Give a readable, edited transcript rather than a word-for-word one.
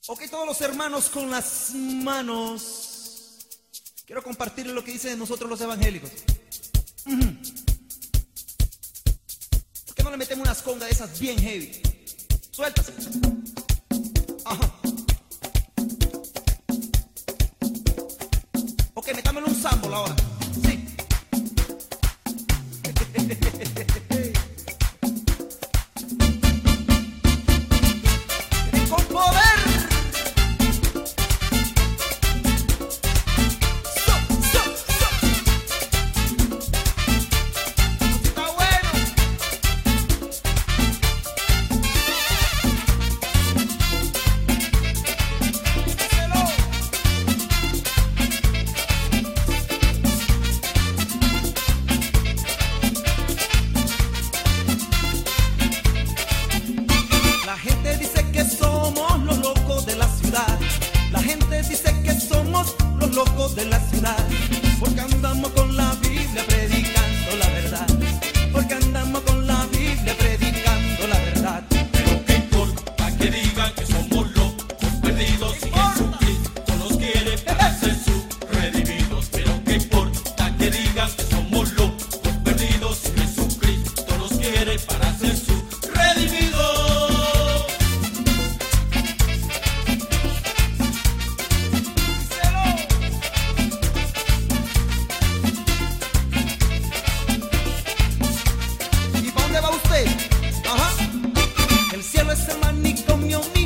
Ok, todos los hermanos con las manos. Quiero compartirles lo que dice de nosotros los evangélicos. ¿Por qué no le metemos unas congas de esas bien heavy? Suéltase. Ajá. Ok, metámosle un sample ahora. Sí. Con poder. Está bueno. Díselo. La gente dice que somos los locos de la ciudad. La gente dice que somos los locos de la ciudad. Porque andamos con la Biblia predicando la verdad. Porque andamos con la Biblia predicando la verdad. Pero qué importa que digan que somos locos perdidos y Jesucristo nos quiere para ser sus redimidos. Pero qué importa que digan que somos locos perdidos y Jesucristo nos quiere para ser sus redimidos. ¿Y para dónde va usted? Ajá. El cielo es el manicomio mío.